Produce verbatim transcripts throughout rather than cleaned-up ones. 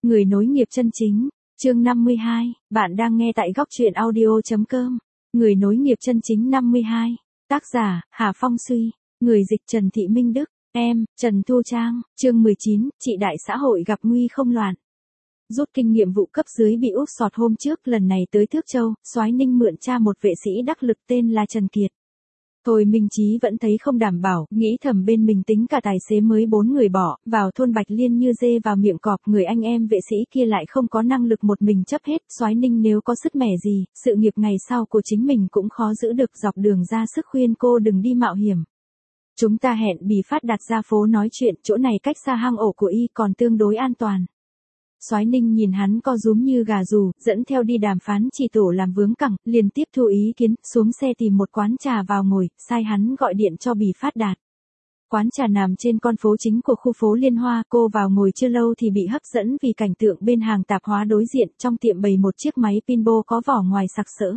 Người nối nghiệp chân chính, chương năm mươi hai, bạn đang nghe tại góc truyện audio.com. Người nối nghiệp chân chính năm mươi hai, tác giả, Hà Phong Suy, người dịch Trần Thị Minh Đức, em, Trần Thu Trang, chương mười chín, chị đại xã hội gặp nguy không loạn. Rút kinh nghiệm vụ cấp dưới bị úp sọt hôm trước, lần này tới Thước Châu, Soái Ninh mượn cha một vệ sĩ đắc lực tên là Trần Kiệt. Thôi Minh Chí vẫn thấy không đảm bảo, nghĩ thầm bên mình tính cả tài xế mới bốn người bỏ, vào thôn Bạch Liên như dê vào miệng cọp, người anh em vệ sĩ kia lại không có năng lực một mình chấp hết, Soái Ninh nếu có sứt mẻ gì, sự nghiệp ngày sau của chính mình cũng khó giữ được, dọc đường ra sức khuyên cô đừng đi mạo hiểm. Chúng ta hẹn Bì Phát đặt ra phố nói chuyện, chỗ này cách xa hang ổ của y còn tương đối an toàn. Soái Ninh nhìn hắn co rúm như gà rù, dẫn theo đi đàm phán chỉ tổ làm vướng cẳng, liền tiếp thu ý kiến, xuống xe tìm một quán trà vào ngồi, sai hắn gọi điện cho Bì Phát Đạt. Quán trà nằm trên con phố chính của khu phố Liên Hoa, cô vào ngồi chưa lâu thì bị hấp dẫn vì cảnh tượng bên hàng tạp hóa đối diện, trong tiệm bày một chiếc máy pinball có vỏ ngoài sặc sỡ.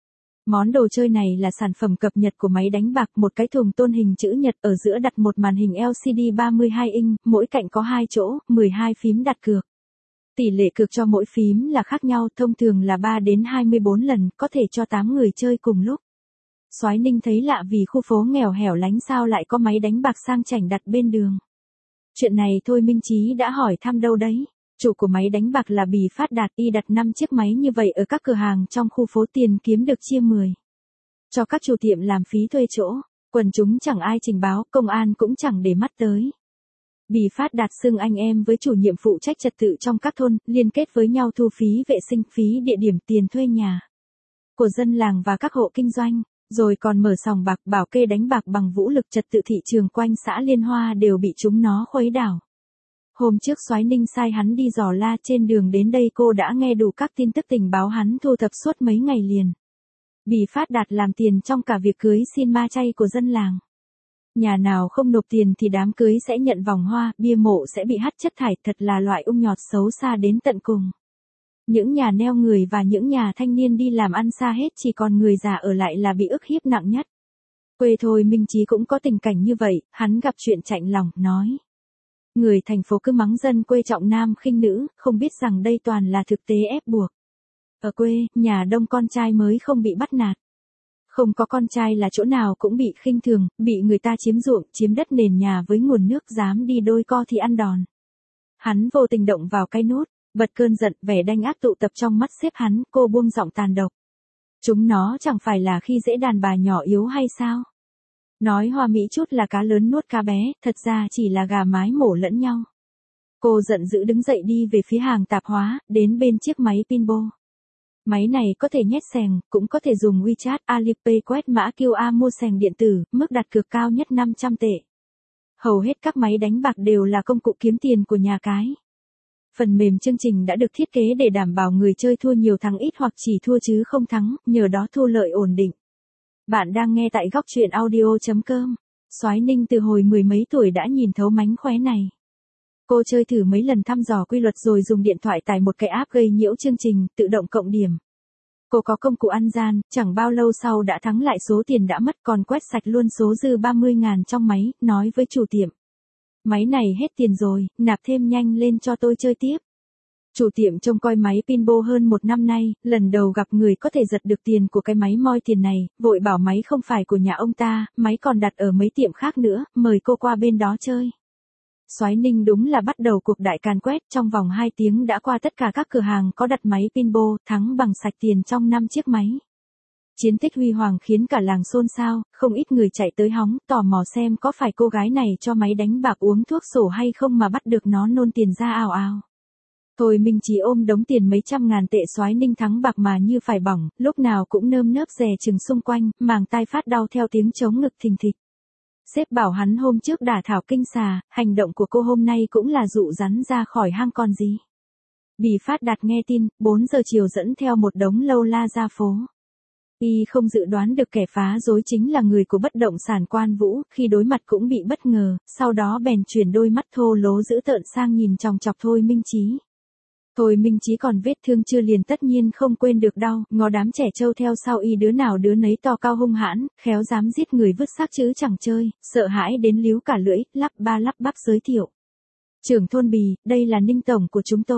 Món đồ chơi này là sản phẩm cập nhật của máy đánh bạc, một cái thùng tôn hình chữ nhật, ở giữa đặt một màn hình L C D ba mươi hai inch, mỗi cạnh có hai chỗ, mười hai phím đặt cược. Tỷ lệ cược cho mỗi phím là khác nhau, thông thường là ba đến hai mươi bốn lần, có thể cho tám người chơi cùng lúc. Soái Ninh thấy lạ vì khu phố nghèo hẻo lánh sao lại có máy đánh bạc sang chảnh đặt bên đường. Chuyện này Thôi Minh Chí đã hỏi thăm đâu đấy. Chủ của máy đánh bạc là Bì Phát Đạt, y đặt năm chiếc máy như vậy ở các cửa hàng trong khu phố, tiền kiếm được chia mười. Cho các chủ tiệm làm phí thuê chỗ, quần chúng chẳng ai trình báo, công an cũng chẳng để mắt tới. Bì Phát Đạt xưng anh em với chủ nhiệm phụ trách trật tự trong các thôn, liên kết với nhau thu phí vệ sinh, phí địa điểm, tiền thuê nhà của dân làng và các hộ kinh doanh, rồi còn mở sòng bạc, bảo kê đánh bạc bằng vũ lực, trật tự thị trường quanh xã Liên Hoa đều bị chúng nó khuấy đảo. Hôm trước Soái Ninh sai hắn đi dò la, trên đường đến đây cô đã nghe đủ các tin tức tình báo hắn thu thập suốt mấy ngày liền. Bì Phát Đạt làm tiền trong cả việc cưới xin ma chay của dân làng. Nhà nào không nộp tiền thì đám cưới sẽ nhận vòng hoa, bia mộ sẽ bị hắt chất thải, thật là loại ung nhọt xấu xa đến tận cùng. Những nhà neo người và những nhà thanh niên đi làm ăn xa hết, chỉ còn người già ở lại là bị ức hiếp nặng nhất. Quê Thôi Minh Chí cũng có tình cảnh như vậy, hắn gặp chuyện chạnh lòng, nói. Người thành phố cứ mắng dân quê trọng nam khinh nữ, không biết rằng đây toàn là thực tế ép buộc. Ở quê, nhà đông con trai mới không bị bắt nạt. Không có con trai là chỗ nào cũng bị khinh thường, bị người ta chiếm ruộng, chiếm đất nền nhà với nguồn nước, dám đi đôi co thì ăn đòn. Hắn vô tình động vào cái nút, bật cơn giận, vẻ đanh ác tụ tập trong mắt xếp hắn, cô buông giọng tàn độc. Chúng nó chẳng phải là khi dễ đàn bà nhỏ yếu hay sao? Nói hoa mỹ chút là cá lớn nuốt cá bé, thật ra chỉ là gà mái mổ lẫn nhau. Cô giận dữ đứng dậy đi về phía hàng tạp hóa, đến bên chiếc máy pinball. Máy này có thể nhét xèng, cũng có thể dùng WeChat, Alipay quét mã Q R mua xèng điện tử, mức đặt cược cao nhất năm trăm tệ. Hầu hết các máy đánh bạc đều là công cụ kiếm tiền của nhà cái. Phần mềm chương trình đã được thiết kế để đảm bảo người chơi thua nhiều thắng ít hoặc chỉ thua chứ không thắng, nhờ đó thu lợi ổn định. Bạn đang nghe tại góc truyện audio.com. Soái Ninh từ hồi mười mấy tuổi đã nhìn thấu mánh khóe này. Cô chơi thử mấy lần thăm dò quy luật rồi dùng điện thoại tải một cái app gây nhiễu chương trình, tự động cộng điểm. Cô có công cụ ăn gian, chẳng bao lâu sau đã thắng lại số tiền đã mất, còn quét sạch luôn số dư ba mươi ngàn trong máy, nói với chủ tiệm. Máy này hết tiền rồi, nạp thêm nhanh lên cho tôi chơi tiếp. Chủ tiệm trông coi máy pinball hơn một năm nay, lần đầu gặp người có thể giật được tiền của cái máy moi tiền này, vội bảo máy không phải của nhà ông ta, máy còn đặt ở mấy tiệm khác nữa, mời cô qua bên đó chơi. Soái Ninh đúng là bắt đầu cuộc đại càn quét, trong vòng hai tiếng đã qua tất cả các cửa hàng có đặt máy pinball, thắng bằng sạch tiền trong năm chiếc máy. Chiến tích huy hoàng khiến cả làng xôn xao, không ít người chạy tới hóng, tò mò xem có phải cô gái này cho máy đánh bạc uống thuốc sổ hay không mà bắt được nó nôn tiền ra ào ào. Thôi Minh Chí ôm đống tiền mấy trăm ngàn tệ, Soái Ninh thắng bạc mà như phải bỏng, lúc nào cũng nơm nớp dè chừng xung quanh, màng tai phát đau theo tiếng trống ngực thình thịch. Sếp bảo hắn hôm trước đả thảo kinh xà, hành động của cô hôm nay cũng là dụ rắn ra khỏi hang còn gì. Bì Phát Đạt nghe tin, bốn giờ chiều dẫn theo một đống lâu la ra phố. Y không dự đoán được kẻ phá rối chính là người của bất động sản Quan Vũ, khi đối mặt cũng bị bất ngờ, sau đó bèn chuyển đôi mắt thô lố dữ tợn sang nhìn chòng chọc Thôi Minh Chí. Thôi Minh Chí còn vết thương chưa liền tất nhiên không quên được đau, ngó đám trẻ trâu theo sau y đứa nào đứa nấy to cao hung hãn, khéo dám giết người vứt xác chứ chẳng chơi, sợ hãi đến líu cả lưỡi, lắp ba lắp bắp giới thiệu. Trưởng thôn Bì, đây là Ninh tổng của chúng tôi.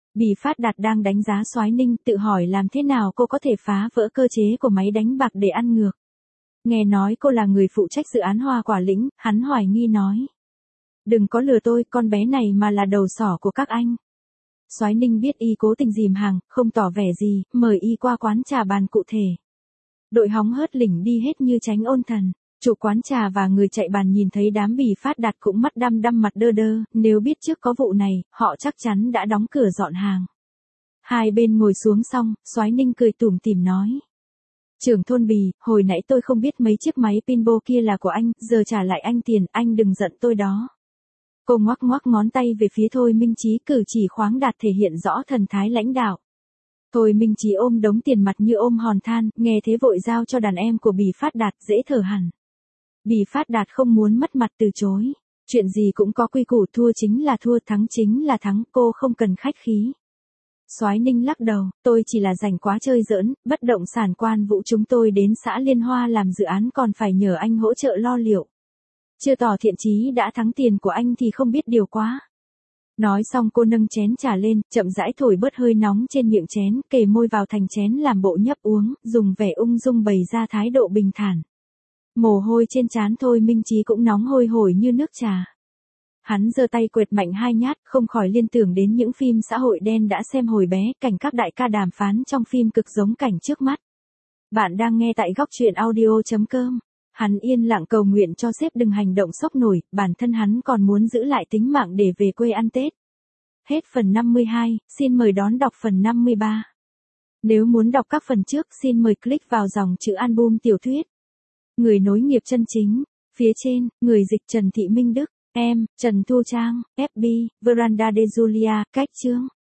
Bỉ Phát Đạt đang đánh giá Soái Ninh, tự hỏi làm thế nào cô có thể phá vỡ cơ chế của máy đánh bạc để ăn ngược. Nghe nói cô là người phụ trách dự án Hoa Quả Lĩnh, hắn hoài nghi nói. Đừng có lừa tôi, con bé này mà là đầu sỏ của các anh. Soái Ninh biết y cố tình dìm hàng, không tỏ vẻ gì, mời y qua quán trà bàn cụ thể. Đội hóng hớt lỉnh đi hết như tránh ôn thần. Chủ quán trà và người chạy bàn nhìn thấy đám Bỉ Phát Đạt cũng mắt đăm đăm mặt đơ đơ, nếu biết trước có vụ này, họ chắc chắn đã đóng cửa dọn hàng. Hai bên ngồi xuống xong, Soái Ninh cười tủm tỉm nói. Trưởng thôn Bỉ, hồi nãy tôi không biết mấy chiếc máy pinball kia là của anh, giờ trả lại anh tiền, anh đừng giận tôi đó. Cô ngoắc ngoắc ngón tay về phía Thôi Minh Chí, cử chỉ khoáng đạt thể hiện rõ thần thái lãnh đạo. Thôi Minh Chí ôm đống tiền mặt như ôm hòn than, nghe thế vội giao cho đàn em của Bỉ Phát Đạt, dễ thở hẳn. Bỉ Phát Đạt không muốn mất mặt từ chối. Chuyện gì cũng có quy củ, thua chính là thua, thắng chính là thắng, cô không cần khách khí. Soái Ninh lắc đầu, tôi chỉ là rảnh quá chơi giỡn, bất động sản Quan Vũ chúng tôi đến xã Liên Hoa làm dự án còn phải nhờ anh hỗ trợ lo liệu. Chưa tỏ thiện chí đã thắng tiền của anh thì không biết điều quá. Nói xong cô nâng chén trà lên, chậm rãi thổi bớt hơi nóng trên miệng chén, kề môi vào thành chén làm bộ nhấp uống, dùng vẻ ung dung bày ra thái độ bình thản. Mồ hôi trên trán Thôi Minh Chí cũng nóng hôi hổi như nước trà. Hắn giơ tay quệt mạnh hai nhát, không khỏi liên tưởng đến những phim xã hội đen đã xem hồi bé, cảnh các đại ca đàm phán trong phim cực giống cảnh trước mắt. Bạn đang nghe tại góc truyện audio chấm com. Hắn yên lặng cầu nguyện cho sếp đừng hành động sốc nổi, bản thân hắn còn muốn giữ lại tính mạng để về quê ăn Tết. Hết phần năm mươi hai, xin mời đón đọc phần năm mươi ba. Nếu muốn đọc các phần trước, xin mời click vào dòng chữ album tiểu thuyết. Người nối nghiệp chân chính. Phía trên, người dịch Trần Thị Minh Đức. Em, Trần Thu Trang, ép bê, Veranda de Julia, cách chương.